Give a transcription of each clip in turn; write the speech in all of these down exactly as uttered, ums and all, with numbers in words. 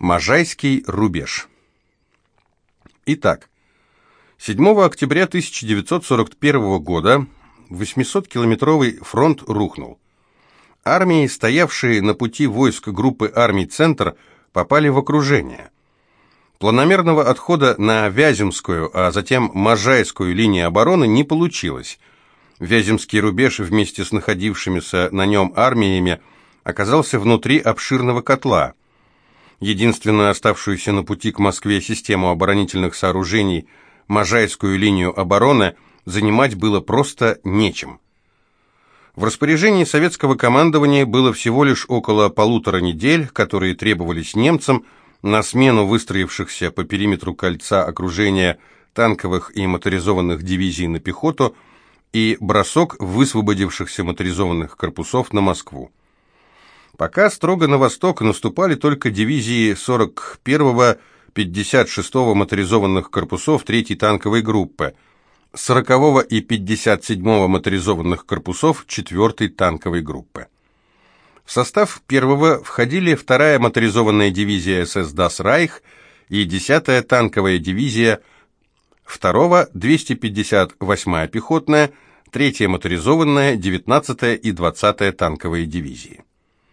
Можайский рубеж. Итак, седьмого октября тысяча девятьсот сорок первого года восьмисоткилометровый фронт рухнул. Армии, стоявшие на пути войск группы армий «Центр», попали в окружение. Планомерного отхода на Вяземскую, а затем Можайскую линии обороны не получилось. Вяземский рубеж вместе с находившимися на нем армиями оказался внутри обширного котла. Единственную оставшуюся на пути к Москве систему оборонительных сооружений, Можайскую линию обороны, занимать было просто нечем. В распоряжении советского командования было всего лишь около полутора недель, которые требовались немцам на смену выстроившихся по периметру кольца окружения танковых и моторизованных дивизий на пехоту и бросок высвободившихся моторизованных корпусов на Москву. Пока строго на восток наступали только дивизии сорок первого — пятьдесят шестого моторизованных корпусов третьей танковой группы, сорокового и пятьдесят седьмого моторизованных корпусов четвертой танковой группы. В состав первого входили вторая моторизованная дивизия эс эс «Das Reich» и десятая танковая дивизия, второго — двести пятьдесят восьмая пехотная, третья моторизованная, девятнадцатая и двадцатая танковые дивизии.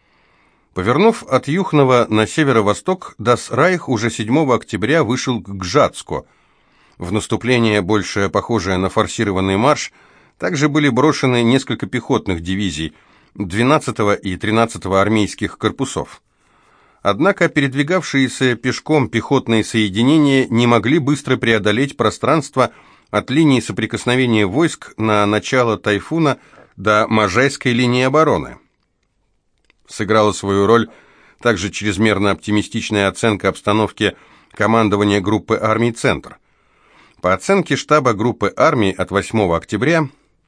Повернув от Юхнова на северо-восток, Das Reich уже седьмого октября вышел к Гжатску. В наступление, больше похожее на форсированный марш, также были брошены несколько пехотных дивизий, двенадцатого и тринадцатого армейских корпусов. Однако передвигавшиеся пешком пехотные соединения не могли быстро преодолеть пространство от линии соприкосновения войск на начало Тайфуна до Можайской линии обороны. Сыграла свою роль также чрезмерно оптимистичная оценка обстановки командования группы армий «Центр». По оценке штаба группы армий от восьмого октября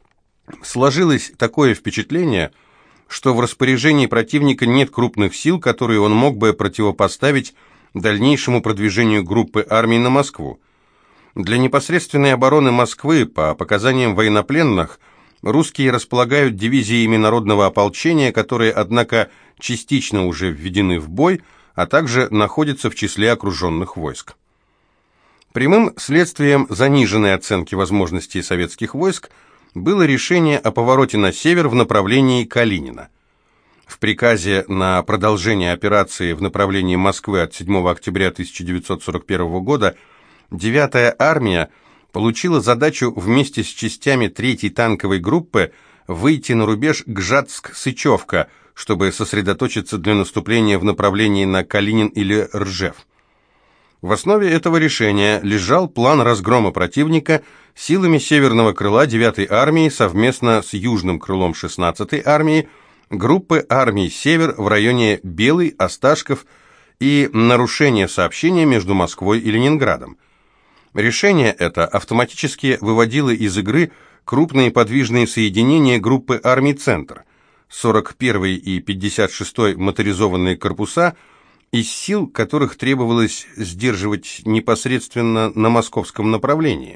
сложилось такое впечатление, что в распоряжении противника нет крупных сил, которые он мог бы противопоставить дальнейшему продвижению группы армий на Москву. Для непосредственной обороны Москвы, по показаниям военнопленных, русские располагают дивизиями народного ополчения, которые, однако, частично уже введены в бой, а также находятся в числе окруженных войск. Прямым следствием заниженной оценки возможностей советских войск было решение о повороте на север в направлении Калинина. В приказе на продолжение операции в направлении Москвы от седьмого октября тысяча девятьсот сорок первого года девятая армия получила задачу вместе с частями третьей танковой группы выйти на рубеж Гжатск-Сычевка, чтобы сосредоточиться для наступления в направлении на Калинин или Ржев. В основе этого решения лежал план разгрома противника силами северного крыла девятой армии совместно с южным крылом шестнадцатой армии, группы армий «Север» в районе Белый, Осташков и нарушение сообщения между Москвой и Ленинградом. Решение это автоматически выводило из игры крупные подвижные соединения группы армий «Центр», сорок первый и пятьдесят шестой моторизованные корпуса, из сил которых требовалось сдерживать непосредственно на московском направлении.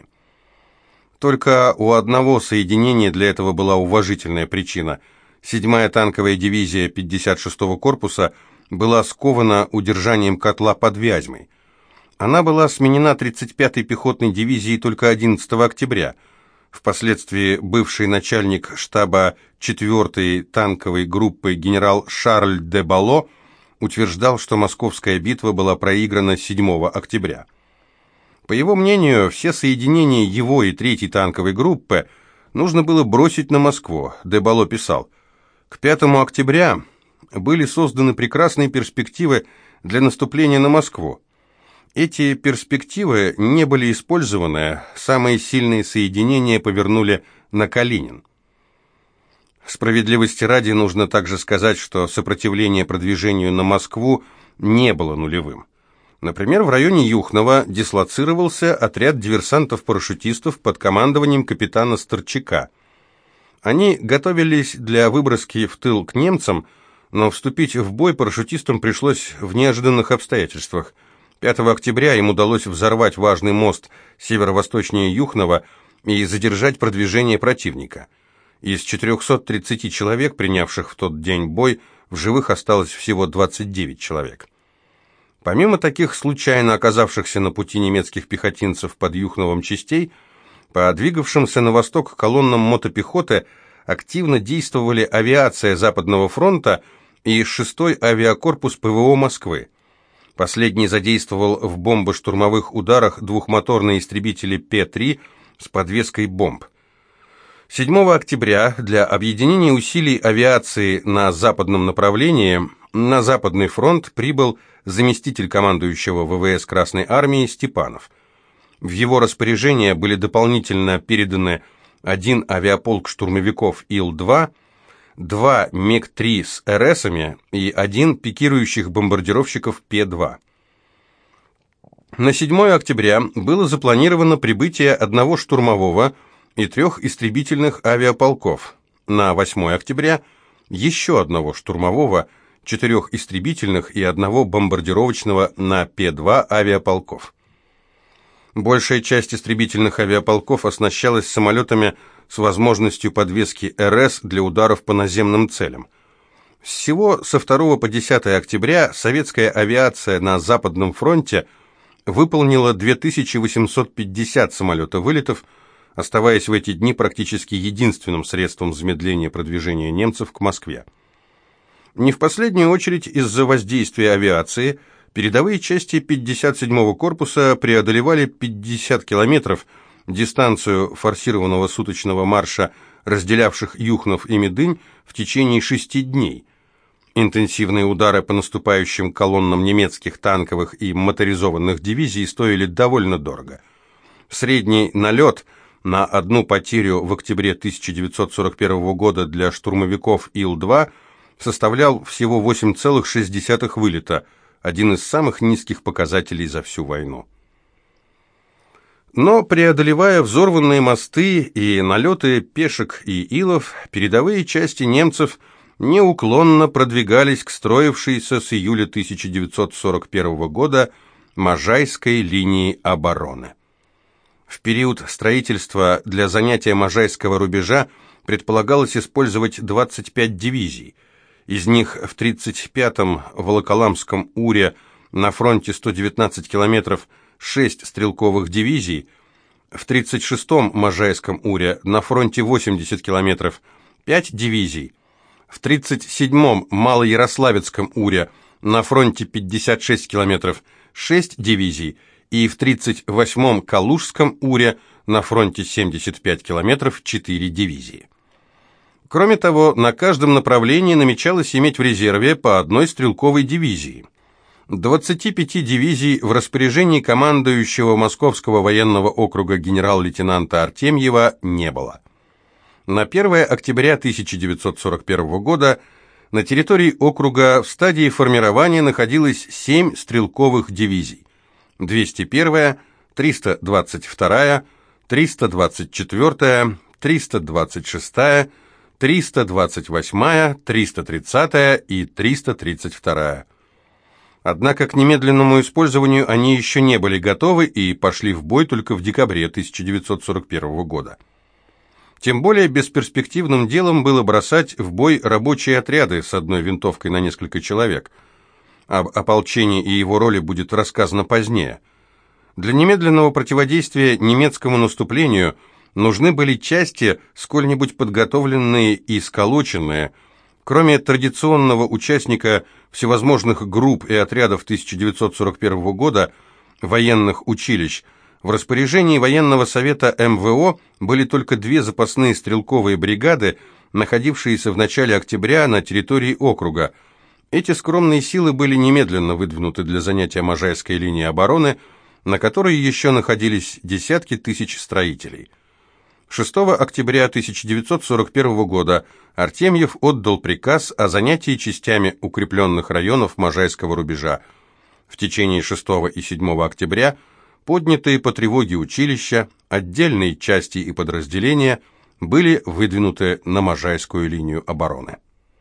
Только у одного соединения для этого была уважительная причина. седьмая танковая дивизия пятьдесят шестого корпуса была скована удержанием котла под Вязьмой. Она была сменена тридцать пятой пехотной дивизией только одиннадцатого октября. Впоследствии бывший начальник штаба четвертой танковой группы генерал Шарль де Бало утверждал, что московская битва была проиграна седьмого октября. По его мнению, все соединения его и третьей танковой группы нужно было бросить на Москву. Де Бало писал: «К пятому октября были созданы прекрасные перспективы для наступления на Москву. Эти перспективы не были использованы, самые сильные соединения повернули на Калинин». Справедливости ради нужно также сказать, что сопротивление продвижению на Москву не было нулевым. Например, в районе Юхнова дислоцировался отряд диверсантов-парашютистов под командованием капитана Старчака. Они готовились для выброски в тыл к немцам, но вступить в бой парашютистам пришлось в неожиданных обстоятельствах. пятого октября им удалось взорвать важный мост северо-восточнее Юхнова и задержать продвижение противника. Из четырехсот тридцати человек, принявших в тот день бой, в живых осталось всего двадцать девять человек. Помимо таких случайно оказавшихся на пути немецких пехотинцев под Юхновым частей, по двигавшимся на восток колоннам мотопехоты активно действовали авиация Западного фронта и шестой авиакорпус ПВО Москвы. Последний задействовал в бомбо-штурмовых ударах двухмоторные истребители Пэ три с подвеской бомб. седьмого октября для объединения усилий авиации на западном направлении на Западный фронт прибыл заместитель командующего ВВС Красной Армии Степанов. В его распоряжение были дополнительно переданы один авиаполк штурмовиков Ил-два, два Миг три с эр эсами и один пикирующих бомбардировщиков Пэ два. На седьмое октября было запланировано прибытие одного штурмового и трех истребительных авиаполков. На восьмое октября еще одного штурмового, четырех истребительных и одного бомбардировочного на Пэ два авиаполков. Большая часть истребительных авиаполков оснащалась самолетами с возможностью подвески эр эс для ударов по наземным целям. Всего со второго по десятое октября советская авиация на Западном фронте выполнила две тысячи восемьсот пятьдесят самолета-вылетов, оставаясь в эти дни практически единственным средством замедления продвижения немцев к Москве. Не в последнюю очередь из-за воздействия авиации передовые части пятьдесят седьмого корпуса преодолевали пятьдесят километров, дистанцию форсированного суточного марша, разделявших Юхнов и Медынь, в течение шести дней. Интенсивные удары по наступающим колоннам немецких танковых и моторизованных дивизий стоили довольно дорого. Средний налет на одну потерю в октябре тысяча девятьсот сорок первого года для штурмовиков Ил-два составлял всего восемь целых шесть десятых вылета, один из самых низких показателей за всю войну. Но, преодолевая взорванные мосты и налеты пешек и илов, передовые части немцев неуклонно продвигались к строившейся с июля тысяча девятьсот сорок первого года Можайской линии обороны. В период строительства для занятия Можайского рубежа предполагалось использовать двадцать пять дивизий. Из них в тридцать пятом Волоколамском УРе на фронте сто девятнадцать километров шесть стрелковых дивизий, в тридцать шестом Можайском УРе на фронте восемьдесят километров пять дивизий, в тридцать седьмом Малоярославецком УРе на фронте пятьдесят шесть километров шесть дивизий и в тридцать восьмом Калужском УРе на фронте семьдесят пять километров четыре дивизии. Кроме того, на каждом направлении намечалось иметь в резерве по одной стрелковой дивизии. двадцати пяти дивизий в распоряжении командующего Московского военного округа генерал-лейтенанта Артемьева не было. На первое октября тысяча девятьсот сорок первого года на территории округа в стадии формирования находилось семь стрелковых дивизий: двести первая, триста двадцать вторая, триста двадцать четвёртая, триста двадцать шестая, триста двадцать восьмая, триста тридцатая и триста тридцать вторая. Однако к немедленному использованию они еще не были готовы и пошли в бой только в декабре тысяча девятьсот сорок первого года. Тем более бесперспективным делом было бросать в бой рабочие отряды с одной винтовкой на несколько человек. Об ополчении и его роли будет рассказано позднее. Для немедленного противодействия немецкому наступлению нужны были части, сколь-нибудь подготовленные и сколоченные. Кроме традиционного участника всевозможных групп и отрядов тысяча девятьсот сорок первого года, военных училищ, в распоряжении военного совета эм вэ о были только две запасные стрелковые бригады, находившиеся в начале октября на территории округа. Эти скромные силы были немедленно выдвинуты для занятия Можайской линии обороны, на которой еще находились десятки тысяч строителей. шестого октября тысяча девятьсот сорок первого года Артемьев отдал приказ о занятии частями укрепленных районов Можайского рубежа. В течение шестого и седьмого октября поднятые по тревоге училища, отдельные части и подразделения были выдвинуты на Можайскую линию обороны.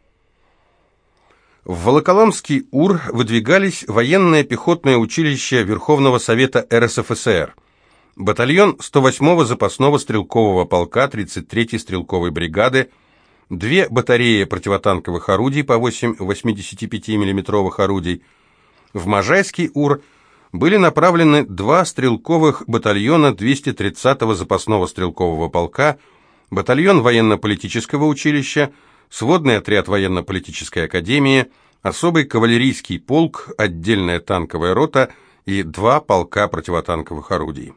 В Волоколамский УР выдвигались военное пехотное училище Верховного Совета эр эс эф эс ер, батальон сто восьмого запасного стрелкового полка тридцать третьей стрелковой бригады, две батареи противотанковых орудий по восемь восьмидесятипятимиллиметровых орудий, В Можайский УР были направлены два стрелковых батальона двести тридцатого запасного стрелкового полка, батальон военно-политического училища, сводный отряд военно-политической академии, особый кавалерийский полк, отдельная танковая рота и два полка противотанковых орудий.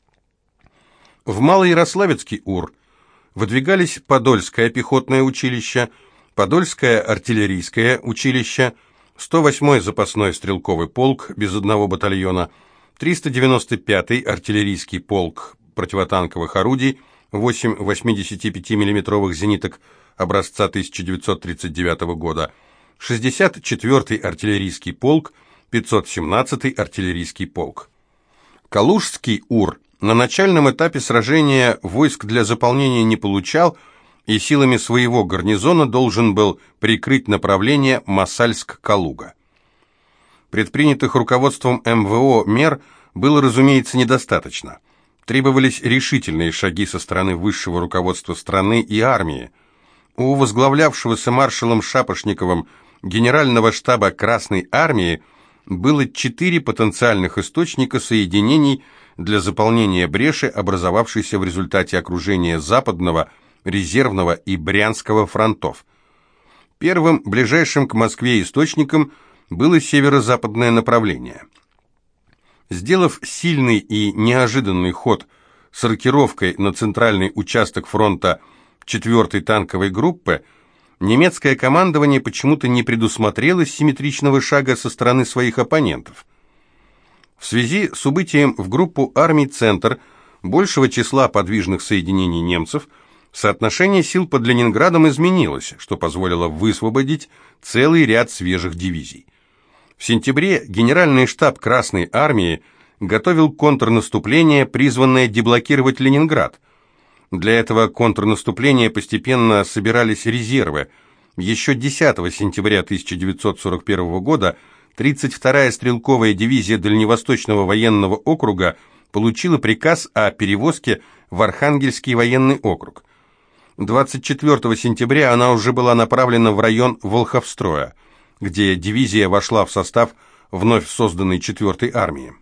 В Малоярославецкий УР выдвигались Подольское пехотное училище, Подольское артиллерийское училище, сто восьмой запасной стрелковый полк без одного батальона, триста девяносто пятый артиллерийский полк противотанковых орудий, восемь восьмидесятипятимиллиметровых зениток образца тысяча девятьсот тридцать девятого года, шестьдесят четвёртый артиллерийский полк, пятьсот семнадцатый артиллерийский полк. Калужский УР на начальном этапе сражения войск для заполнения не получал и силами своего гарнизона должен был прикрыть направление Мосальск-Калуга. Предпринятых руководством эм вэ о мер было, разумеется, недостаточно. Требовались решительные шаги со стороны высшего руководства страны и армии. У возглавлявшегося маршалом Шапошниковым Генерального штаба Красной армии было четыре потенциальных источника соединений для заполнения бреши, образовавшейся в результате окружения Западного, Резервного и Брянского фронтов. Первым, ближайшим к Москве источником, было северо-западное направление. Сделав сильный и неожиданный ход с рокировкой на центральный участок фронта четвёртой танковой группы, немецкое командование почему-то не предусмотрело симметричного шага со стороны своих оппонентов. В связи с убытием в группу армий «Центр» большего числа подвижных соединений немцев, соотношение сил под Ленинградом изменилось, что позволило высвободить целый ряд свежих дивизий. В сентябре Генеральный штаб Красной армии готовил контрнаступление, призванное деблокировать Ленинград. Для этого контрнаступления постепенно собирались резервы. Еще десятого сентября тысяча девятьсот сорок первого года тридцать вторая стрелковая дивизия Дальневосточного военного округа получила приказ о перевозке в Архангельский военный округ. двадцать четвёртого сентября она уже была направлена в район Волховстроя, где дивизия вошла в состав вновь созданной четвёртой армии.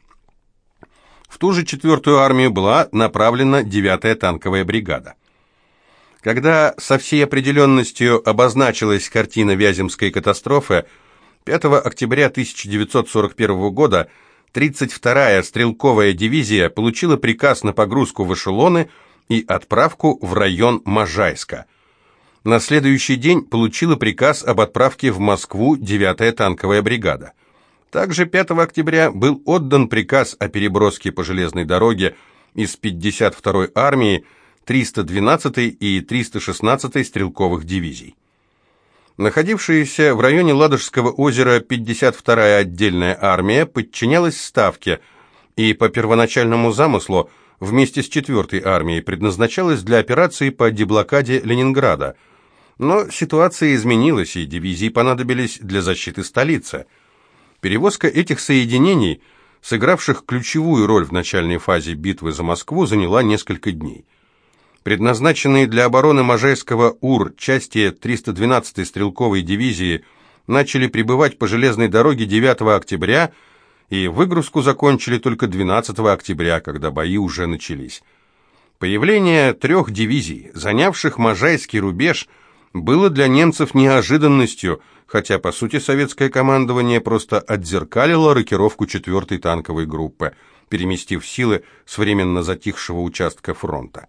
В ту же четвёртую армию была направлена девятая танковая бригада. Когда со всей определенностью обозначилась картина Вяземской катастрофы, пятого октября тысяча девятьсот сорок первого года тридцать вторая стрелковая дивизия получила приказ на погрузку в эшелоны и отправку в район Можайска. На следующий день получила приказ об отправке в Москву девятая танковая бригада. Также пятого октября был отдан приказ о переброске по железной дороге из пятьдесят второй армии триста двенадцатой и триста шестнадцатой стрелковых дивизий. Находившаяся в районе Ладожского озера пятьдесят вторая отдельная армия подчинялась Ставке и по первоначальному замыслу вместе с четвёртой армией предназначалась для операции по деблокаде Ленинграда. Но ситуация изменилась, и дивизии понадобились для защиты столицы. Перевозка этих соединений, сыгравших ключевую роль в начальной фазе битвы за Москву, заняла несколько дней. Предназначенные для обороны Можайского УР части триста двенадцатой стрелковой дивизии начали прибывать по железной дороге девятого октября и выгрузку закончили только двенадцатого октября, когда бои уже начались. Появление трех дивизий, занявших Можайский рубеж, было для немцев неожиданностью, хотя, по сути, советское командование просто отзеркалило рокировку четвёртой танковой группы, переместив силы с временно затихшего участка фронта.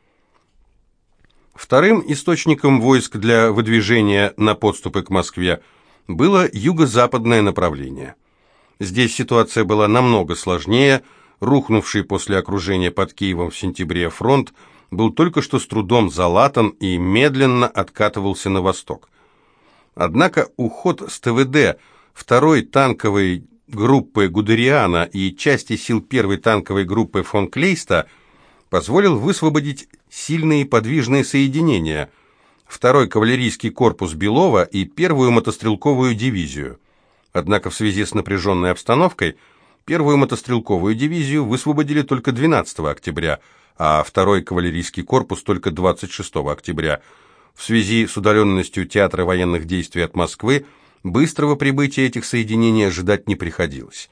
Вторым источником войск для выдвижения на подступы к Москве было юго-западное направление. Здесь ситуация была намного сложнее. Рухнувший после окружения под Киевом в сентябре фронт был только что с трудом залатан и медленно откатывался на восток. Однако уход с тэ вэ дэ второй танковой группы Гудериана и части сил первой танковой группы фон Клейста позволил высвободить сильные подвижные соединения, второй кавалерийский корпус Белова и первую мотострелковую дивизию. Однако в связи с напряженной обстановкой первую мотострелковую дивизию высвободили только двенадцатого октября, а второй кавалерийский корпус только двадцать шестого октября. В связи с удаленностью театра военных действий от Москвы Быстрого прибытия этих соединений ожидать не приходилось.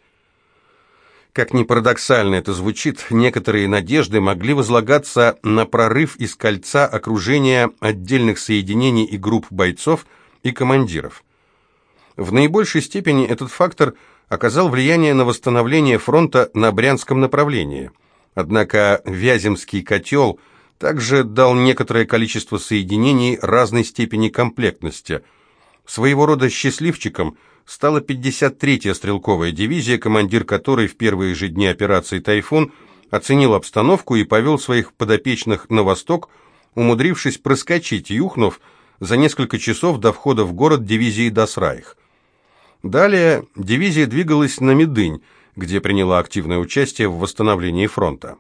Как ни парадоксально это звучит, некоторые надежды могли возлагаться на прорыв из кольца окружения отдельных соединений и групп бойцов и командиров. В наибольшей степени этот фактор оказал влияние на восстановление фронта на Брянском направлении. Однако Вяземский котел также дал некоторое количество соединений разной степени комплектности. Своего рода счастливчиком стала пятьдесят третья стрелковая дивизия, командир которой в первые же дни операции «Тайфун» оценил обстановку и повел своих подопечных на восток, умудрившись проскочить Юхнов за несколько часов до входа в город дивизии Дасрайх. Далее дивизия двигалась на Медынь, где приняла активное участие в восстановлении фронта.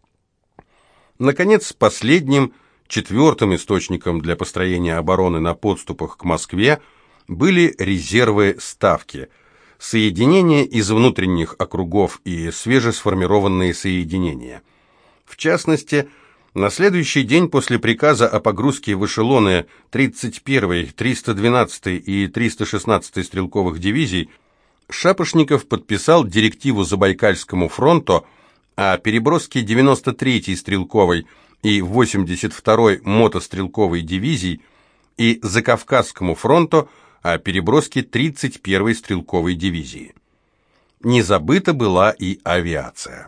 Наконец, последним, четвертым источником для построения обороны на подступах к Москве были резервы Ставки, соединения из внутренних округов и свежесформированные соединения. В частности, на следующий день после приказа о погрузке в эшелоны тридцать первой, триста двенадцатой и триста шестнадцатой стрелковых дивизий Шапошников подписал директиву Забайкальскому фронту о переброске девяносто третьей стрелковой и восемьдесят второй мотострелковой дивизий и Закавказскому фронту о переброске тридцать первой стрелковой дивизии. Не забыта была и авиация.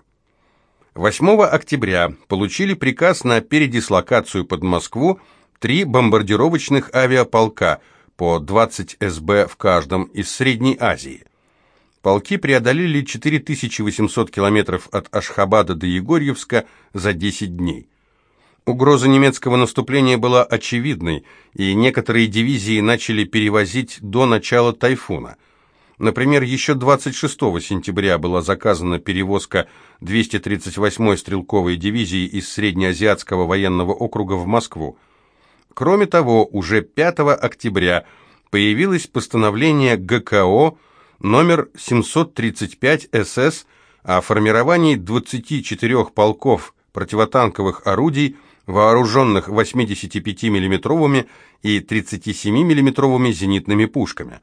восьмого октября получили приказ на передислокацию под Москву три бомбардировочных авиаполка по двадцать эс бэ в каждом из Средней Азии. Полки преодолели четыре тысячи восемьсот километров от Ашхабада до Егорьевска за десять дней. Угроза немецкого наступления была очевидной, и некоторые дивизии начали перевозить до начала «Тайфуна». Например, еще двадцать шестого сентября была заказана перевозка двухсот тридцать восьмой стрелковой дивизии из Среднеазиатского военного округа в Москву. Кроме того, уже пятого октября появилось постановление гэ ка о номер семьсот тридцать пять эс эс о формировании двадцати четырёх полков противотанковых орудий, вооруженных восьмидесятипятимиллиметровыми и тридцатисемимиллиметровыми зенитными пушками.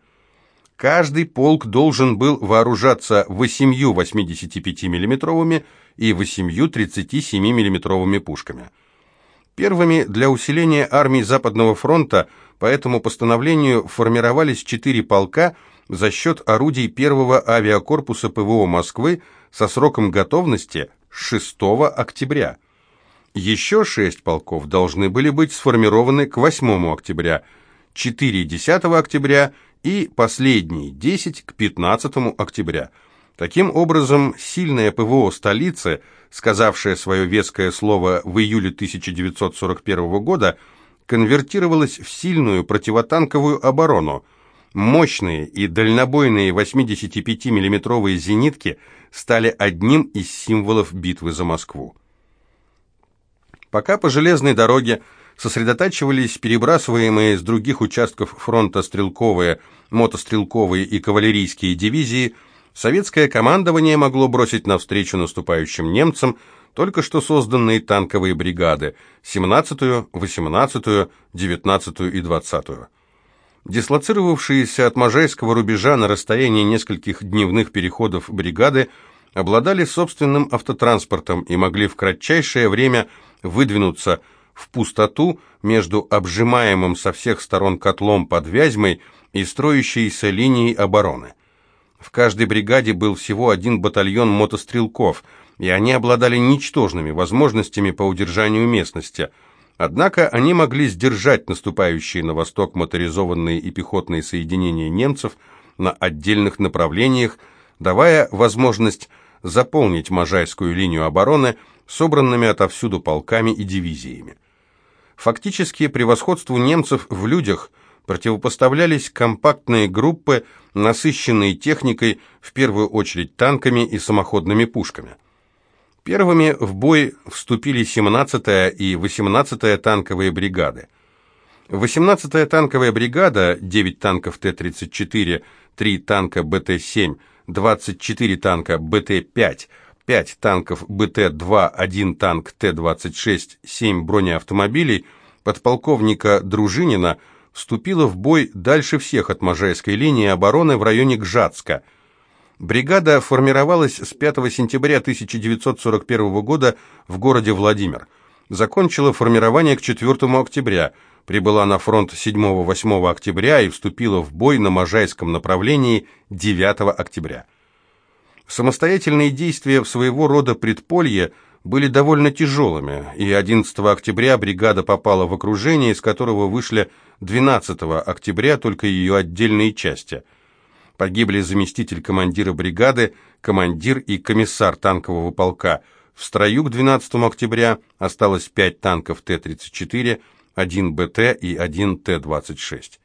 Каждый полк должен был вооружаться восемью восьмидесятипятимиллиметровыми и восемью тридцатисемимиллиметровыми пушками. Первыми для усиления армий Западного фронта по этому постановлению формировались четыре полка за счет орудий первого авиакорпуса пэ вэ о Москвы со сроком готовности шестого октября. Еще шесть полков должны были быть сформированы к восьмому октября, четыре десятого октября и последние десять к пятнадцатому октября. Таким образом, сильная пэ вэ о столицы, сказавшая свое веское слово в июле тысяча девятьсот сорок первого года, конвертировалась в сильную противотанковую оборону. Мощные и дальнобойные восьмидесятипятимиллиметровые зенитки стали одним из символов битвы за Москву. Пока по железной дороге сосредотачивались перебрасываемые с других участков фронта стрелковые, мотострелковые и кавалерийские дивизии, советское командование могло бросить навстречу наступающим немцам только что созданные танковые бригады семнадцатую, восемнадцатую, девятнадцатую и двадцатую. Дислоцировавшиеся от Можайского рубежа на расстоянии нескольких дневных переходов бригады обладали собственным автотранспортом и могли в кратчайшее время выдвинуться в пустоту между обжимаемым со всех сторон котлом под Вязьмой и строящейся линией обороны. В каждой бригаде был всего один батальон мотострелков, и они обладали ничтожными возможностями по удержанию местности. Однако они могли сдержать наступающие на восток моторизованные и пехотные соединения немцев на отдельных направлениях, давая возможность заполнить Можайскую линию обороны собранными отовсюду полками и дивизиями. Фактически превосходству немцев в людях противопоставлялись компактные группы, насыщенные техникой, в первую очередь танками и самоходными пушками. Первыми в бой вступили семнадцатая и восемнадцатая танковые бригады. восемнадцатая танковая бригада, девять танков Т тридцать четыре, три танка Б Т семь, двадцать четыре танка Б Т пять, пять танков Б Т два, один танк Т двадцать шесть, семь бронеавтомобилей подполковника Дружинина вступила в бой дальше всех от Можайской линии обороны в районе Гжатска. Бригада формировалась с пятого сентября тысяча девятьсот сорок первого года в городе Владимир. Закончила формирование к четвёртому октября, прибыла на фронт седьмого-восьмого октября и вступила в бой на Можайском направлении девятого октября. Самостоятельные действия в своего рода предполье были довольно тяжелыми, и одиннадцатого октября бригада попала в окружение, из которого вышли двенадцатого октября только ее отдельные части. Погибли заместитель командира бригады, командир и комиссар танкового полка. В строю к двенадцатому октября осталось пять танков Т тридцать четыре, один Б Т и один Т двадцать шесть.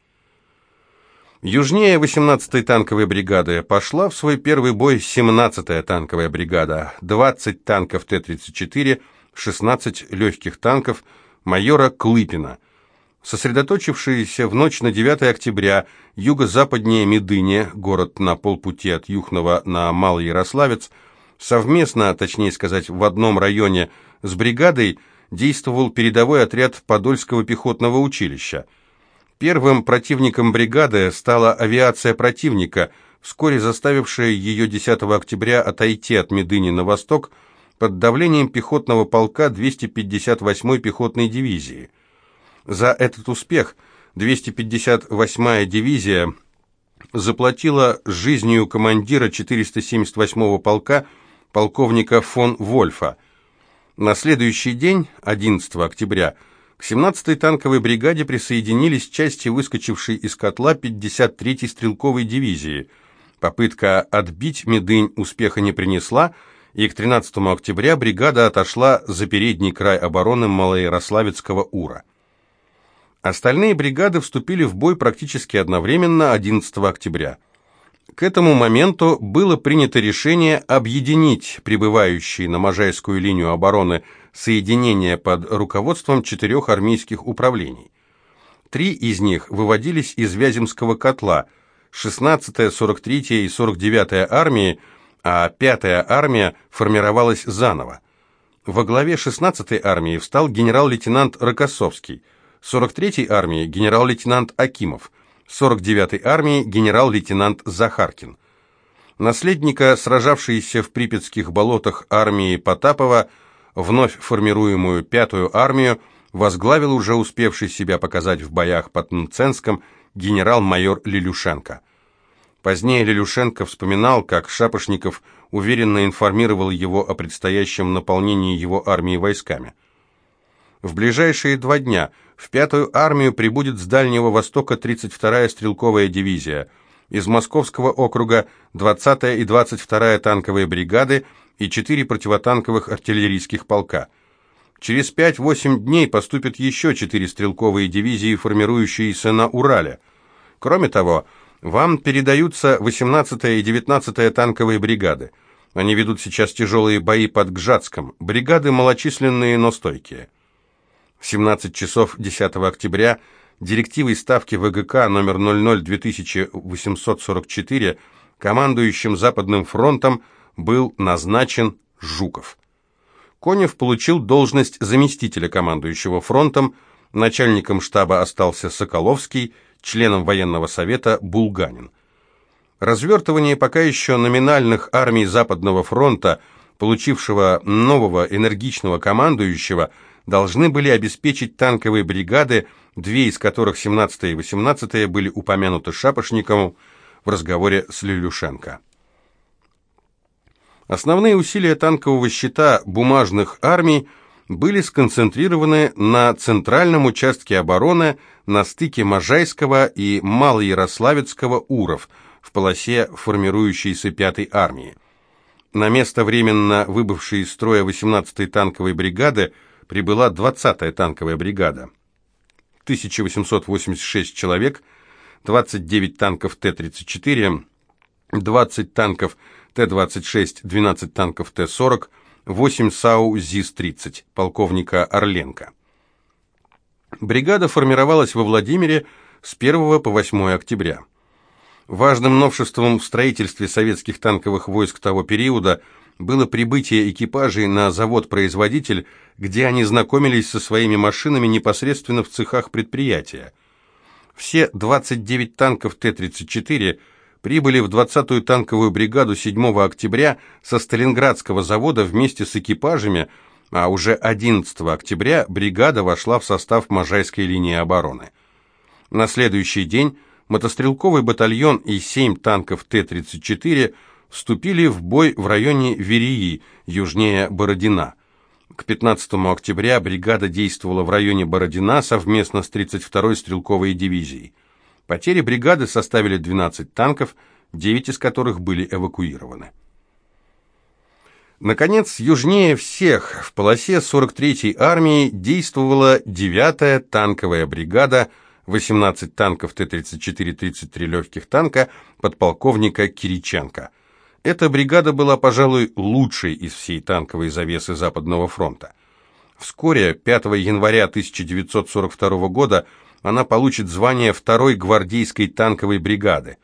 Южнее восемнадцатой танковой бригады пошла в свой первый бой семнадцатая танковая бригада, двадцать танков Т тридцать четыре, шестнадцать легких танков майора Клыпина. Сосредоточившиеся в ночь на девятое октября юго-западнее Медыни, город на полпути от Юхнова на Малый Ярославец, совместно, точнее сказать, в одном районе с бригадой действовал передовой отряд Подольского пехотного училища. Первым противником бригады стала авиация противника, вскоре заставившая ее десятого октября отойти от Медыни на восток под давлением пехотного полка двести пятьдесят восьмой пехотной дивизии. За этот успех двести пятьдесят восьмая дивизия заплатила жизнью командира четыреста семьдесят восьмого полка полковника фон Вольфа. На следующий день, одиннадцатого октября, к семнадцатой танковой бригаде присоединились части, выскочившей из котла пятьдесят третьей стрелковой дивизии. Попытка отбить Медынь успеха не принесла, и к тринадцатому октября бригада отошла за передний край обороны Малоярославецкого Ура. Остальные бригады вступили в бой практически одновременно одиннадцатого октября. К этому моменту было принято решение объединить прибывающие на Можайскую линию обороны соединения под руководством четырех армейских управлений. Три из них выводились из Вяземского котла, шестнадцатая, сорок третья и сорок девятая армии, а пятая армия формировалась заново. Во главе шестнадцатой армии встал генерал-лейтенант Рокоссовский, сорок третьей армии генерал-лейтенант Акимов, сорок девятой армии генерал-лейтенант Захаркин. Наследника, сражавшейся в Припятских болотах армии Потапова, вновь формируемую пятую армию, возглавил уже успевший себя показать в боях под Мценском генерал-майор Лелюшенко. Позднее Лелюшенко вспоминал, как Шапошников уверенно информировал его о предстоящем наполнении его армии войсками. В ближайшие два дня в пятую армию прибудет с Дальнего Востока тридцать вторая стрелковая дивизия, из Московского округа двадцатая и двадцать вторая танковые бригады и четыре противотанковых артиллерийских полка. Через пять-восемь дней поступят еще четыре стрелковые дивизии, формирующиеся на Урале. Кроме того, вам передаются восемнадцатая и девятнадцатая танковые бригады. Они ведут сейчас тяжелые бои под Гжатском, бригады малочисленные, но стойкие. В семнадцать часов десятого октября директивой Ставки В Г К номер ноль ноль две тысячи восемьсот сорок четыре командующим Западным фронтом был назначен Жуков. Конев получил должность заместителя командующего фронтом, начальником штаба остался Соколовский, членом военного совета Булганин. Развертывание пока еще номинальных армий Западного фронта, получившего нового энергичного командующего, должны были обеспечить танковые бригады, две из которых, семнадцатая и восемнадцатая, были упомянуты Шапошниковым в разговоре с Лелюшенко. Основные усилия танкового щита бумажных армий были сконцентрированы на центральном участке обороны на стыке Можайского и Малоярославецкого Уров в полосе формирующейся пятой армии. На место временно выбывшей из строя восемнадцатой танковой бригады прибыла двадцатая танковая бригада. тысяча восемьсот восемьдесят шесть человек, двадцать девять танков Т тридцать четыре, двадцать танков Т двадцать шесть, двенадцать танков Т сорок, восемь САУ ЗИС тридцать, полковника Орленко. Бригада формировалась во Владимире с первого по восьмое октября. Важным новшеством в строительстве советских танковых войск того периода было прибытие экипажей на завод-производитель, где они знакомились со своими машинами непосредственно в цехах предприятия. Все двадцать девять танков Т тридцать четыре прибыли в двадцатую танковую бригаду седьмого октября со Сталинградского завода вместе с экипажами, а уже одиннадцатого октября бригада вошла в состав Можайской линии обороны. На следующий день мотострелковый батальон и семь танков Т тридцать четыре вступили в бой в районе Вереи, южнее Бородина. К пятнадцатому октября бригада действовала в районе Бородина совместно с тридцать второй стрелковой дивизией. Потери бригады составили двенадцать танков, девять из которых были эвакуированы. Наконец, южнее всех в полосе сорок третьей армии действовала девятая танковая бригада, восемнадцать танков Т тридцать четыре, тридцать три легких танка подполковника Кириченко. Эта бригада была, пожалуй, лучшей из всей танковой завесы Западного фронта. Вскоре, пятого января тысяча девятьсот сорок второго года, она получит звание второй гвардейской танковой бригады.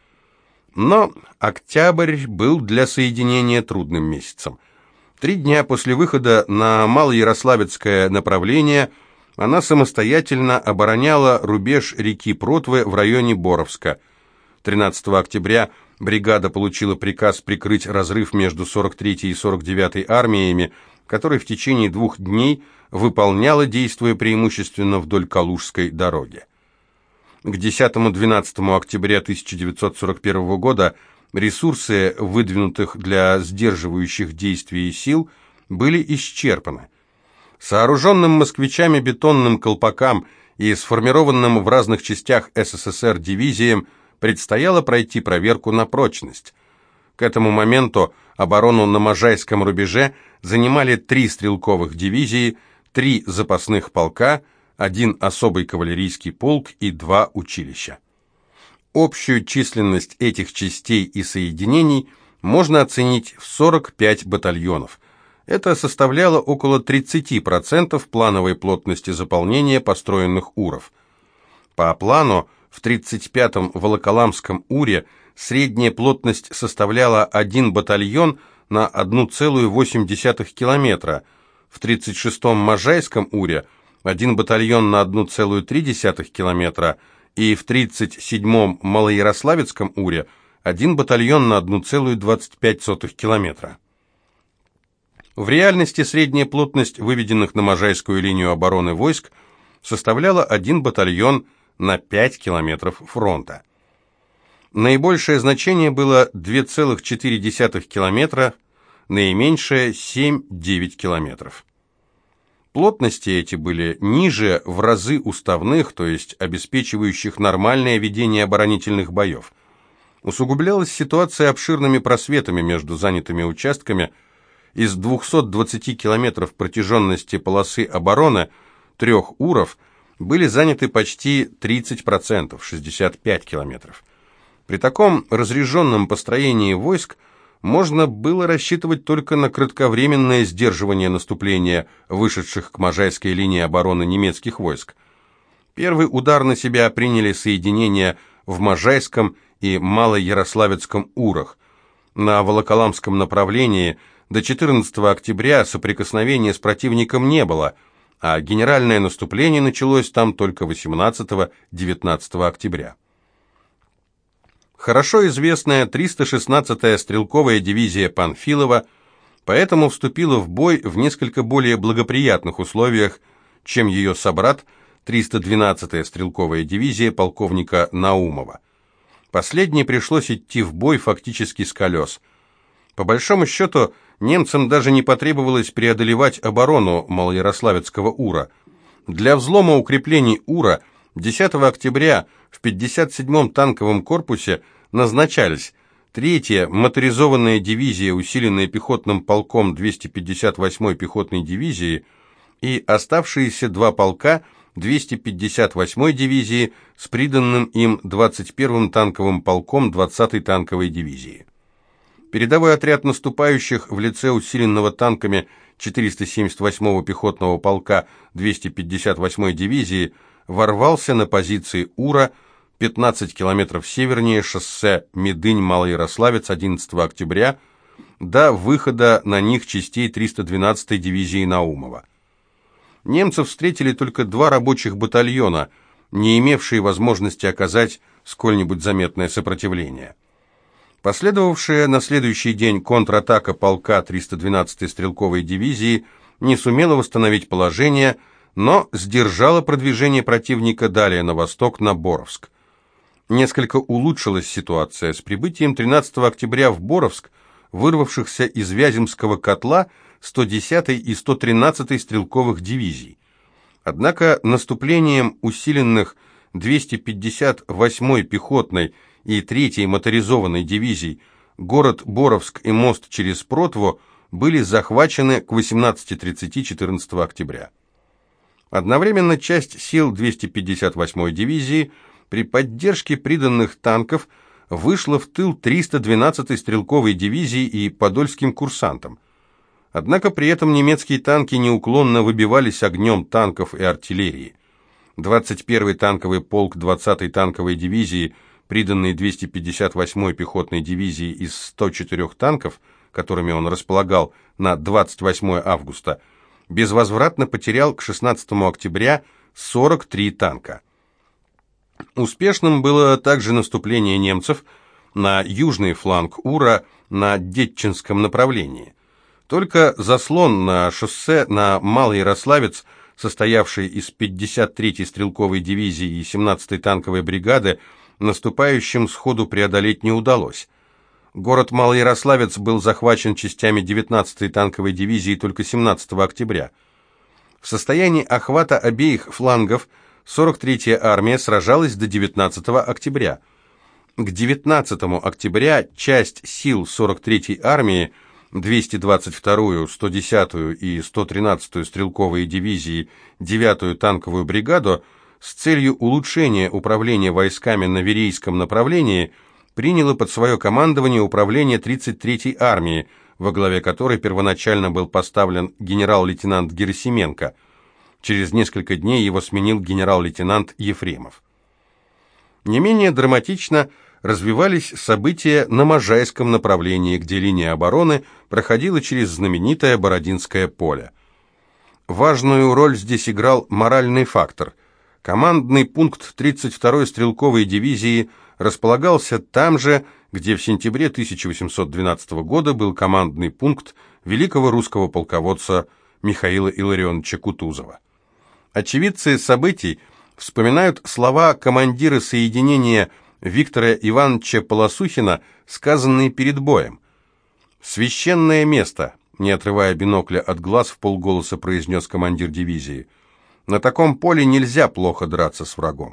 Но октябрь был для соединения трудным месяцем. Три дня после выхода на Малоярославецкое направление она самостоятельно обороняла рубеж реки Протвы в районе Боровска. тринадцатого октября бригада получила приказ прикрыть разрыв между сорок третьей и сорок девятой армиями, который в течение двух дней выполняла, действуя преимущественно вдоль Калужской дороги. К десятому-двенадцатому октября тысяча девятьсот сорок первого года ресурсы выдвинутых для сдерживающих действий сил были исчерпаны. Сооруженным москвичами бетонным колпакам и сформированным в разных частях СССР дивизиям предстояло пройти проверку на прочность. К этому моменту оборону на Можайском рубеже занимали три стрелковых дивизии, три запасных полка, один особый кавалерийский полк и два училища. Общую численность этих частей и соединений можно оценить в сорок пять батальонов. Это составляло около тридцать процентов плановой плотности заполнения построенных УРов. По плану в тридцать пятом Волоколамском УРе средняя плотность составляла один батальон на одна целая восемь десятых километра, в тридцать шестом Можайском УРе один батальон на одна целая три десятых километра и в тридцать седьмом Малоярославецком УРе один батальон на одна целая двадцать пять сотых километра. В реальности средняя плотность выведенных на Можайскую линию обороны войск составляла один батальон на пять километров фронта. Наибольшее значение было два целых четыре десятых километра, наименьшее семь-девять километров. Плотности эти были ниже в разы уставных, то есть обеспечивающих нормальное ведение оборонительных боев. Усугублялась ситуация обширными просветами между занятыми участками. Из двухсот двадцати километров протяженности полосы обороны трех УРов были заняты почти тридцать процентов, шестьдесят пять километров. При таком разряженном построении войск можно было рассчитывать только на кратковременное сдерживание наступления вышедших к Можайской линии обороны немецких войск. Первый удар на себя приняли соединения в Можайском и Малоярославецком УРах. На Волоколамском направлении до четырнадцатого октября соприкосновения с противником не было, а генеральное наступление началось там только восемнадцатого-девятнадцатого октября. Хорошо известная триста шестнадцатая стрелковая дивизия Панфилова поэтому вступила в бой в несколько более благоприятных условиях, чем ее собрат триста двенадцатая стрелковая дивизия полковника Наумова. Последней пришлось идти в бой фактически с колес. По большому счету, немцам даже не потребовалось преодолевать оборону Малоярославецкого УРа. Для взлома укреплений УРа десятого октября в пятьдесят седьмом танковом корпусе назначались третья моторизованная дивизия, усиленная пехотным полком двести пятьдесят восьмой пехотной дивизии, и оставшиеся два полка двести пятьдесят восьмой дивизии с приданным им двадцать первым танковым полком двадцатой танковой дивизии. Передовой отряд наступающих в лице усиленного танками четыреста семьдесят восьмого пехотного полка двести пятьдесят восьмой дивизии ворвался на позиции УРа пятнадцать километров севернее шоссе Медынь-Малоярославец одиннадцатого октября до выхода на них частей триста двенадцатой дивизии Наумова. Немцев встретили только два рабочих батальона, не имевшие возможности оказать сколь-нибудь заметное сопротивление. Последовавшая на следующий день контратака полка триста двенадцатой стрелковой дивизии не сумела восстановить положение, но сдержала продвижение противника далее на восток, на Боровск. Несколько улучшилась ситуация с прибытием тринадцатого октября в Боровск вырвавшихся из Вяземского котла сто десятой и сто тринадцатой стрелковых дивизий. Однако наступлением усиленных двести пятьдесят восьмой пехотной и третьей моторизованной дивизий город Боровск и мост через Протву были захвачены к восемнадцати тридцати четырнадцатого октября. Одновременно часть сил двести пятьдесят восьмой дивизии при поддержке приданных танков вышла в тыл триста двенадцатой стрелковой дивизии и подольским курсантам. Однако при этом немецкие танки неуклонно выбивались огнем танков и артиллерии. двадцать первый танковый полк двадцатой танковой дивизии, приданный двести пятьдесят восьмой пехотной дивизии из ста четырёх танков, которыми он располагал на двадцать восьмое августа, безвозвратно потерял к шестнадцатому октября сорок три танка. Успешным было также наступление немцев на южный фланг Ура на Детчинском направлении. Только заслон на шоссе на Малый Ярославец, состоявший из пятьдесят третьей стрелковой дивизии и семнадцатой танковой бригады, наступающим сходу преодолеть не удалось. Город Малый Ярославец был захвачен частями девятнадцатой танковой дивизии только семнадцатого октября. В состоянии охвата обеих флангов сорок третья армия сражалась до девятнадцатого октября. К девятнадцатому октября часть сил сорок третьей армии, двести двадцать вторую, сто десятую и сто тринадцатую стрелковые дивизии, девятую танковую бригаду с целью улучшения управления войсками на Верейском направлении приняла под свое командование управление тридцать третьей армии, во главе которой первоначально был поставлен генерал-лейтенант Герасименко. Через несколько дней его сменил генерал-лейтенант Ефремов. Не менее драматично развивались события на Можайском направлении, где линия обороны проходила через знаменитое Бородинское поле. Важную роль здесь играл моральный фактор. Командный пункт тридцать второй стрелковой дивизии располагался там же, где в сентябре тысяча восемьсот двенадцатого года был командный пункт великого русского полководца Михаила Илларионовича Кутузова. Очевидцы событий вспоминают слова командира соединения Виктора Ивановича Полосухина, сказанные перед боем. «Священное место», не отрывая бинокля от глаз, вполголоса произнес командир дивизии. «На таком поле нельзя плохо драться с врагом».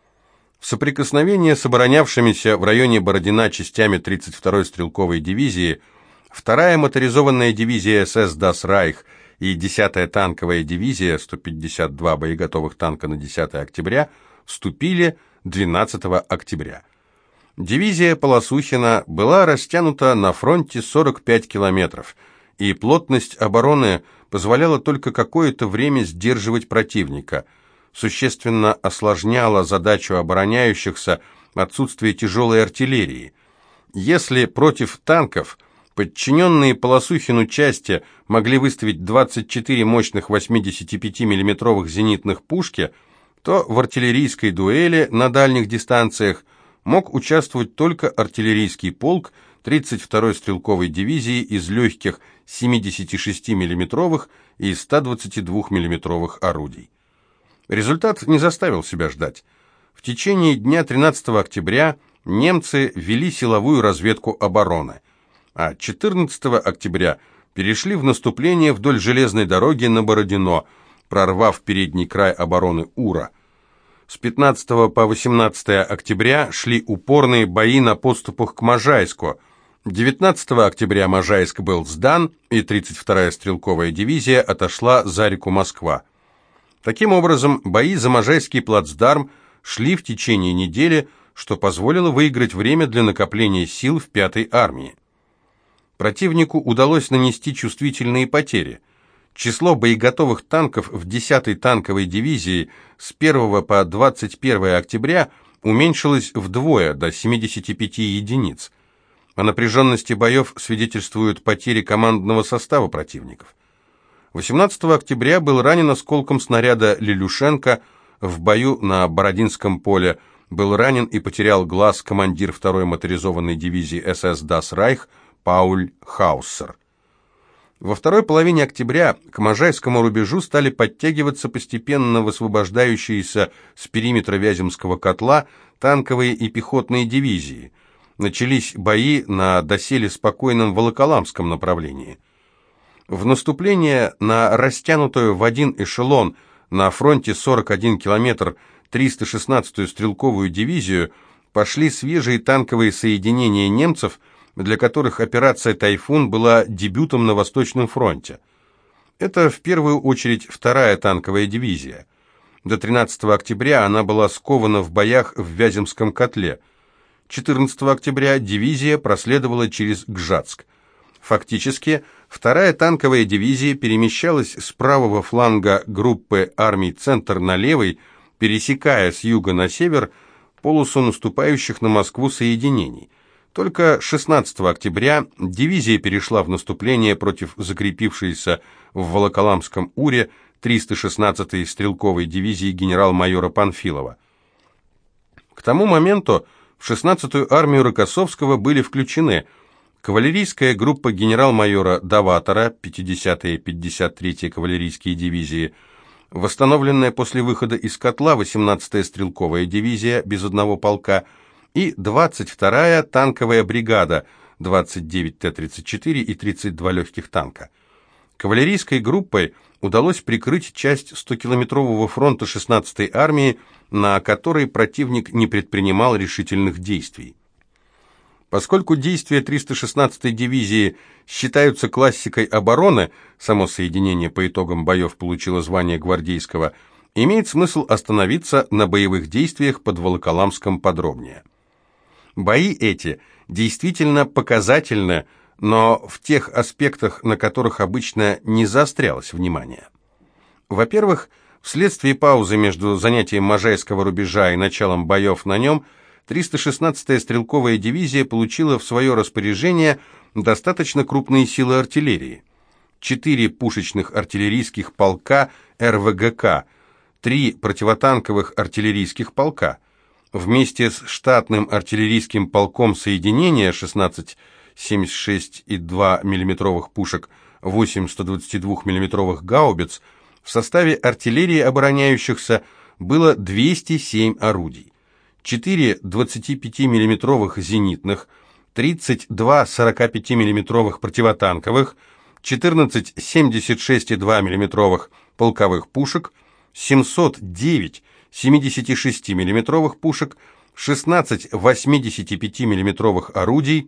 В соприкосновении с оборонявшимися в районе Бородина частями тридцать второй стрелковой дивизии вторая моторизованная дивизия СС «Das Reich» и десятая танковая дивизия, сто пятьдесят два боеготовых танка на десятое октября, вступили двенадцатого октября. Дивизия Полосухина была растянута на фронте сорок пять километров, и плотность обороны позволяла только какое-то время сдерживать противника. Существенно осложняло задачу обороняющихся отсутствие тяжелой артиллерии. Если против танков подчиненные Полосухину части могли выставить двадцать четыре мощных восьмидесятипятимиллиметровых зенитных пушки, то в артиллерийской дуэли на дальних дистанциях мог участвовать только артиллерийский полк тридцать второй стрелковой дивизии из легких семидесятишестимиллиметровых и стодвадцатидвухмиллиметровых орудий. Результат не заставил себя ждать. В течение дня тринадцатого октября немцы вели силовую разведку обороны, а четырнадцатого октября перешли в наступление вдоль железной дороги на Бородино, прорвав передний край обороны Ура. С пятнадцатого по восемнадцатое октября шли упорные бои на подступах к Можайску. девятнадцатого октября Можайск был сдан, и тридцать вторая стрелковая дивизия отошла за реку Москва. Таким образом, бои за Можайский плацдарм шли в течение недели, что позволило выиграть время для накопления сил в пятой армии. Противнику удалось нанести чувствительные потери. Число боеготовых танков в десятой танковой дивизии с первого по двадцать первое октября уменьшилось вдвое, до семидесяти пяти единиц. О напряженности боев свидетельствуют потери командного состава противников. восемнадцатого октября был ранен осколком снаряда Лелюшенко В бою на Бородинском поле был ранен и потерял глаз командир второй моторизованной дивизии СС «Дас Райх» Пауль Хауссер. Во второй половине октября к Можайскому рубежу стали подтягиваться постепенно высвобождающиеся с периметра Вяземского котла танковые и пехотные дивизии. Начались бои на доселе спокойном Волоколамском направлении. В наступление на растянутую в один эшелон на фронте сорок один километр триста шестнадцатую стрелковую дивизию пошли свежие танковые соединения немцев, для которых операция «Тайфун» была дебютом на Восточном фронте. Это в первую очередь вторая танковая дивизия. До тринадцатого октября она была скована в боях в Вяземском котле. четырнадцатого октября дивизия проследовала через Гжатск. Фактически, вторая танковая дивизия перемещалась с правого фланга группы армий «Центр» на левый, пересекая с юга на север полосу наступающих на Москву соединений. Только шестнадцатого октября дивизия перешла в наступление против закрепившейся в Волоколамском Уре триста шестнадцатой стрелковой дивизии генерал-майора Панфилова. К тому моменту в шестнадцатую армию Рокоссовского были включены кавалерийская группа генерал-майора Даватора, пятидесятая и пятьдесят третья кавалерийские дивизии, восстановленная после выхода из котла восемнадцатая стрелковая дивизия без одного полка и двадцать вторая танковая бригада, двадцать девять Т тридцать четыре и тридцать два легких танка. Кавалерийской группой удалось прикрыть часть стокилометрового фронта шестнадцатой армии, на которой противник не предпринимал решительных действий. Поскольку действия триста шестнадцатой дивизии считаются классикой обороны, само соединение по итогам боев получило звание гвардейского, имеет смысл остановиться на боевых действиях под Волоколамском подробнее. Бои эти действительно показательны, но в тех аспектах, на которых обычно не заострялось внимание. Во-первых, вследствие паузы между занятием Можайского рубежа и началом боев на нем, триста шестнадцатая стрелковая дивизия получила в свое распоряжение достаточно крупные силы артиллерии. Четыре пушечных артиллерийских полка Р В Г К, три противотанковых артиллерийских полка. Вместе с штатным артиллерийским полком соединения шестнадцать семьдесят шесть и два миллиметровых пушек, восемь сто двадцать два миллиметровых гаубиц, в составе артиллерии обороняющихся было двести семь орудий. четыре двадцатипятимиллиметровых зенитных, тридцать два сорокапятимиллиметровых противотанковых, четырнадцать семьдесят шесть и два миллиметровых полковых пушек, семьсот девять семидесятишестимиллиметровых пушек, шестнадцать восьмидесятипятимиллиметровых орудий,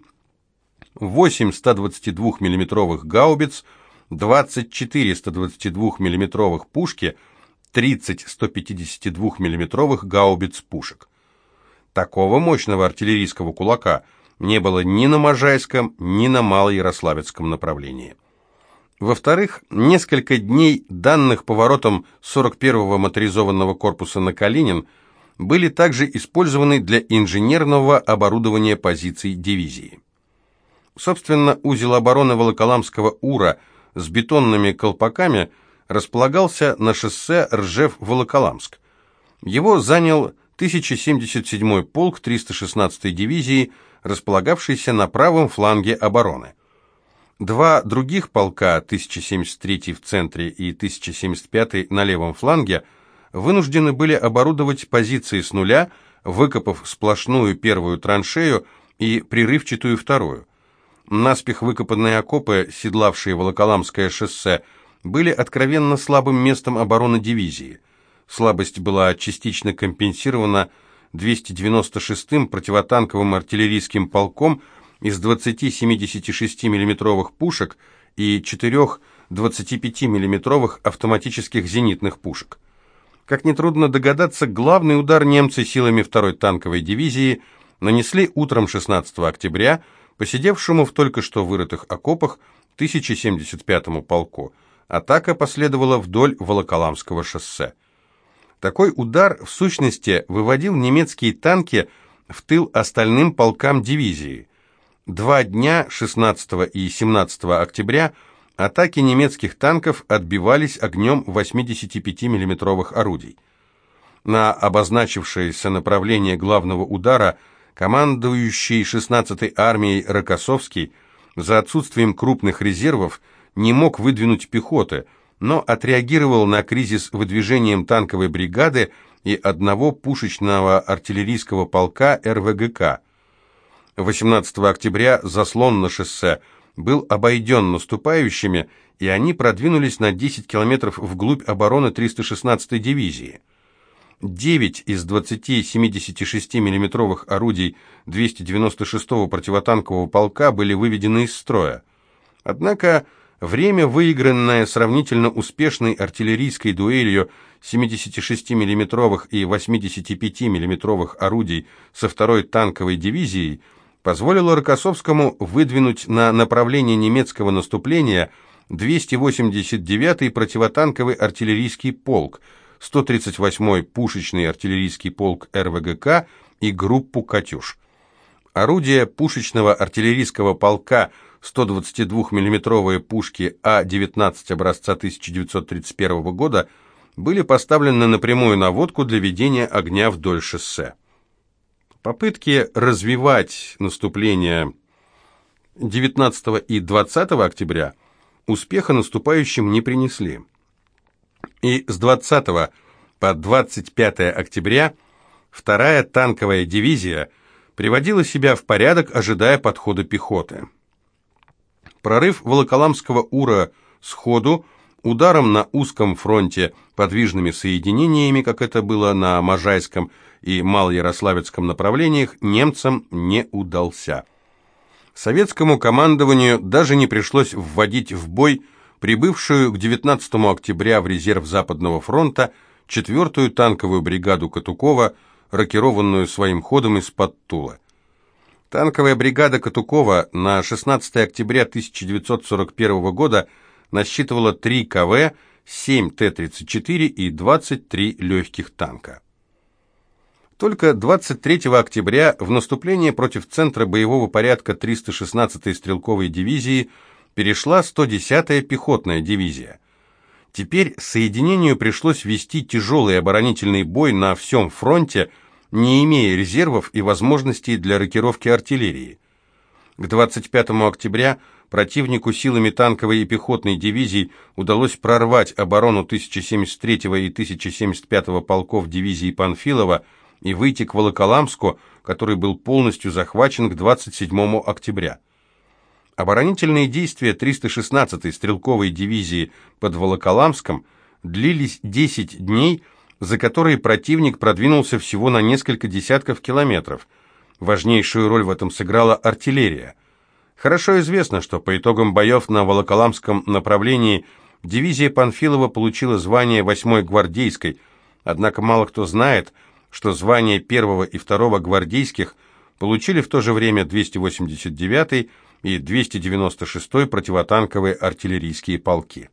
восемь ста двадцати двух миллиметровых гаубиц, двадцать четыре ста двадцати двух миллиметровых пушки, тридцать ста пятидесяти двух миллиметровых гаубиц пушек. Такого мощного артиллерийского кулака не было ни на Можайском, ни на Малоярославецком направлении. Во-вторых, несколько дней данных поворотом сорок первого моторизованного корпуса на Калинин были также использованы для инженерного оборудования позиций дивизии. Собственно, узел обороны Волоколамского Ура с бетонными колпаками располагался на шоссе Ржев-Волоколамск. Его занял тысяча семьдесят седьмой полк триста шестнадцатой дивизии, располагавшийся на правом фланге обороны. Два других полка, тысяча семьдесят третий в центре и тысяча семьдесят пятый на левом фланге, вынуждены были оборудовать позиции с нуля, выкопав сплошную первую траншею и прерывчатую вторую. Наспех выкопанные окопы, седлавшие Волоколамское шоссе, были откровенно слабым местом обороны дивизии. Слабость была частично компенсирована двухсот девяноста шестым противотанковым артиллерийским полком из двадцати семидесятишестимиллиметровых пушек и четырех двадцатипятимиллиметровых автоматических зенитных пушек. Как нетрудно догадаться, главный удар немцы силами второй танковой дивизии нанесли утром шестнадцатого октября посидевшему в только что вырытых окопах тысяча семьдесят пятому полку. Атака последовала вдоль Волоколамского шоссе. Такой удар, в сущности, выводил немецкие танки в тыл остальным полкам дивизии. Два дня, шестнадцатого и семнадцатого октября, атаки немецких танков отбивались огнем восьмидесятипятимиллиметровых орудий. На обозначившееся направление главного удара командующий шестнадцатой армией Рокоссовский за отсутствием крупных резервов не мог выдвинуть пехоты, но отреагировал на кризис выдвижением танковой бригады и одного пушечного артиллерийского полка эр вэ гэ ка. восемнадцатого октября заслон на шоссе был обойден наступающими, и они продвинулись на десять километров вглубь обороны триста шестнадцатой дивизии. девять из двадцати семидесятишестимиллиметровых орудий двухсот девяносто шестого противотанкового полка были выведены из строя. Однако время, выигранное сравнительно успешной артиллерийской дуэлью семидесятишестимиллиметровых и восьмидесятипятимиллиметровых орудий со второй танковой дивизией, позволило Рокоссовскому выдвинуть на направление немецкого наступления двести восемьдесят девятый противотанковый артиллерийский полк, сто тридцать восьмой пушечный артиллерийский полк эр вэ гэ ка и группу «Катюш». Орудия пушечного артиллерийского полка, сто двадцатидвухмиллиметровые пушки а девятнадцать образца тысяча девятьсот тридцать первого года, были поставлены на прямую наводку для ведения огня вдоль шоссе. Попытки развивать наступление девятнадцатого и двадцатого октября успеха наступающим не принесли. И с двадцатого по двадцать пятое октября вторая танковая дивизия приводила себя в порядок, ожидая подхода пехоты. Прорыв Волоколамского УРА сходу, ударом на узком фронте подвижными соединениями, как это было на Можайском и Малоярославецком направлениях, немцам не удался. Советскому командованию даже не пришлось вводить в бой прибывшую к девятнадцатому октября в резерв Западного фронта четвертую танковую бригаду Катукова, рокированную своим ходом из-под Тула. Танковая бригада Катукова на шестнадцатое октября тысяча девятьсот сорок первого года насчитывала три ка вэ, семь тэ тридцать четыре и двадцать три легких танка. Только двадцать третьего октября в наступление против центра боевого порядка триста шестнадцатой стрелковой дивизии перешла сто десятая пехотная дивизия. Теперь соединению пришлось вести тяжелый оборонительный бой на всем фронте, не имея резервов и возможностей для рокировки артиллерии. К двадцать пятому октября противнику силами танковой и пехотной дивизий удалось прорвать оборону тысяча семьдесят третьего и тысяча семьдесят пятого полков дивизии Панфилова и выйти к Волоколамску, который был полностью захвачен к двадцать седьмому октября. Оборонительные действия триста шестнадцатой стрелковой дивизии под Волоколамском длились десять дней, за которые противник продвинулся всего на несколько десятков километров. Важнейшую роль в этом сыграла артиллерия. Хорошо известно, что по итогам боев на Волоколамском направлении дивизия Панфилова получила звание восьмой гвардейской, однако мало кто знает, что звания первого и второго гвардейских получили в то же время двести восемьдесят девятый и двести девяносто шестой противотанковые артиллерийские полки.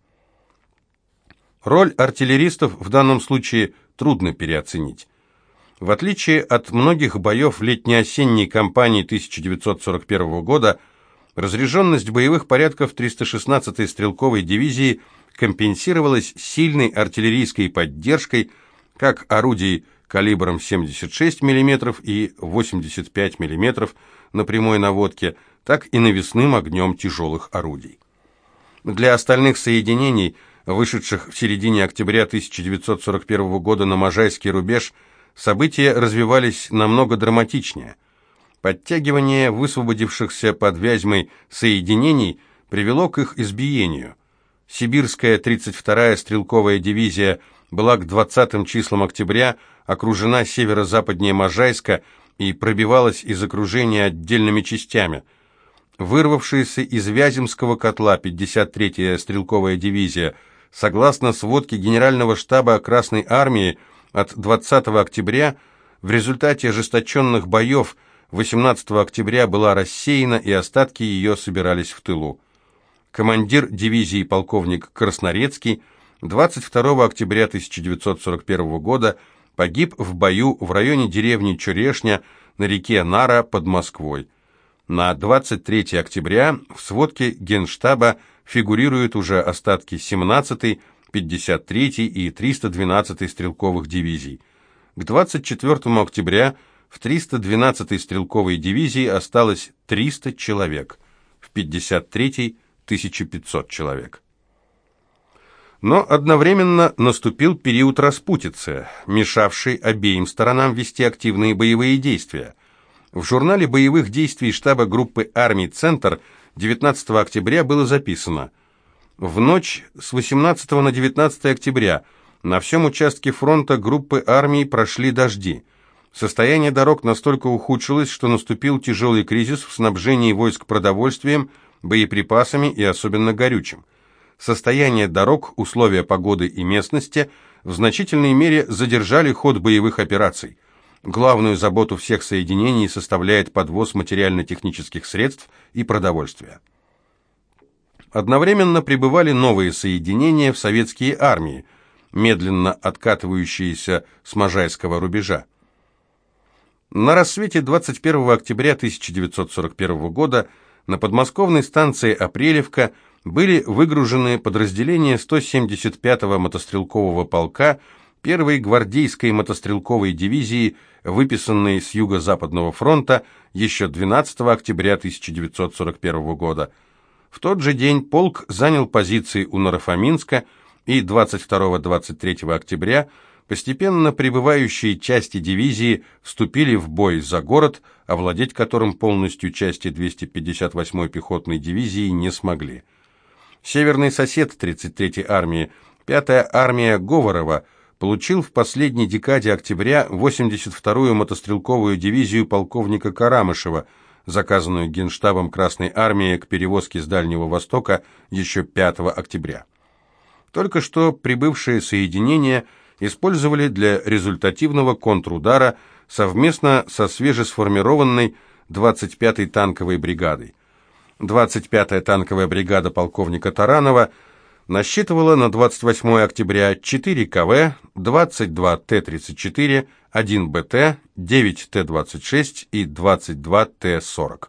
Роль артиллеристов в данном случае трудно переоценить. В отличие от многих боев летне-осенней кампании тысяча девятьсот сорок первого года, разряженность боевых порядков триста шестнадцатой стрелковой дивизии компенсировалась сильной артиллерийской поддержкой как орудий калибром семьдесят шесть миллиметров и восемьдесят пять миллиметров на прямой наводке, так и навесным огнем тяжелых орудий. Для остальных соединений, вышедших в середине октября тысяча девятьсот сорок первого года на Можайский рубеж, события развивались намного драматичнее. Подтягивание высвободившихся под Вязьмой соединений привело к их избиению. Сибирская тридцать вторая стрелковая дивизия была к двадцатым числам октября окружена северо-западнее Можайска и пробивалась из окружения отдельными частями. Вырвавшаяся из Вяземского котла пятьдесят третья стрелковая дивизия, согласно сводке Генерального штаба Красной армии от двадцатого октября, в результате ожесточенных боев восемнадцатого октября была рассеяна, и остатки ее собирались в тылу. Командир дивизии полковник Краснорецкий двадцать второго октября тысяча девятьсот сорок первого года погиб в бою в районе деревни Черешня на реке Нара под Москвой. На двадцать третье октября в сводке Генштаба фигурируют уже остатки семнадцатой, пятьдесят третьей и триста двенадцатой стрелковых дивизий. К двадцать четвёртому октября в триста двенадцатой стрелковой дивизии осталось триста человек, в пятьдесят третьей – тысяча пятьсот человек. Но одновременно наступил период распутицы, мешавший обеим сторонам вести активные боевые действия. В журнале боевых действий штаба группы армий «Центр» девятнадцатого октября было записано: «В ночь с восемнадцатого на девятнадцатое октября на всем участке фронта группы армий прошли дожди. Состояние дорог настолько ухудшилось, что наступил тяжелый кризис в снабжении войск продовольствием, боеприпасами и особенно горючим. Состояние дорог, условия погоды и местности в значительной мере задержали ход боевых операций. Главную заботу всех соединений составляет подвоз материально-технических средств и продовольствия». Одновременно прибывали новые соединения в советские армии, медленно откатывающиеся с Можайского рубежа. На рассвете двадцать первого октября тысяча девятьсот сорок первого года на подмосковной станции Апрелевка были выгружены подразделения сто семьдесят пятого мотострелкового полка первой гвардейской мотострелковой дивизии, выписанной с Юго-Западного фронта еще двенадцатого октября тысяча девятьсот сорок первого года. В тот же день полк занял позиции у Наро-Фоминска, и двадцать второго — двадцать третьего октября постепенно прибывающие части дивизии вступили в бой за город, овладеть которым полностью части двухсот пятьдесят восьмой пехотной дивизии не смогли. Северный сосед тридцать третьей армии, пятая армия Говорова, получил в последней декаде октября восемьдесят вторую мотострелковую дивизию полковника Карамышева, заказанную Генштабом Красной армии к перевозке с Дальнего Востока еще пятого октября. Только что прибывшие соединения использовали для результативного контрудара совместно со свежесформированной двадцать пятой танковой бригадой. двадцать пятая танковая бригада полковника Таранова насчитывала на двадцать восьмое октября четыре ка вэ, двадцать два тэ тридцать четыре, один бэ тэ, девять тэ двадцать шесть и двадцать два тэ сорок.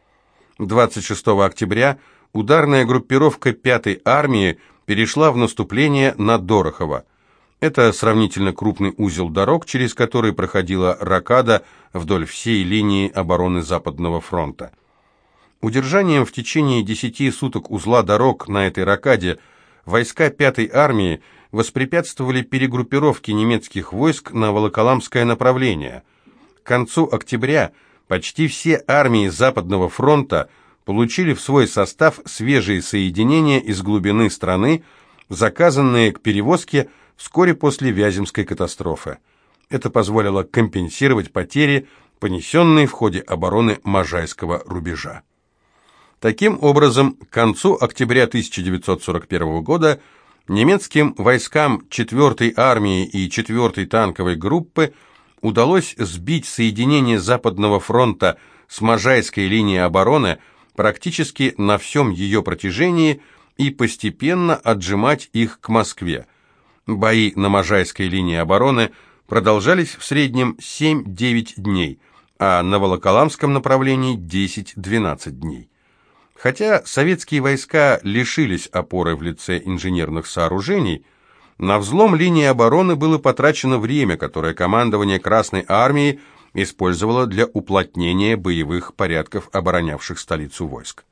двадцать шестого октября ударная группировка пятой армии перешла в наступление на Дорохово. Это сравнительно крупный узел дорог, через который проходила рокада вдоль всей линии обороны Западного фронта. Удержанием в течение десяти суток узла дорог на этой рокаде войска пятой армии воспрепятствовали перегруппировке немецких войск на Волоколамское направление. К концу октября почти все армии Западного фронта получили в свой состав свежие соединения из глубины страны, заказанные к перевозке вскоре после Вяземской катастрофы. Это позволило компенсировать потери, понесенные в ходе обороны Можайского рубежа. Таким образом, к концу октября тысяча девятьсот сорок первого года немецким войскам четвёртой армии и четвёртой танковой группы удалось сбить соединения Западного фронта с Можайской линии обороны практически на всем ее протяжении и постепенно отжимать их к Москве. Бои на Можайской линии обороны продолжались в среднем семь-девять дней, а на Волоколамском направлении десять-двенадцать дней. Хотя советские войска лишились опоры в лице инженерных сооружений, на взлом линии обороны было потрачено время, которое командование Красной армии использовало для уплотнения боевых порядков оборонявших столицу войск.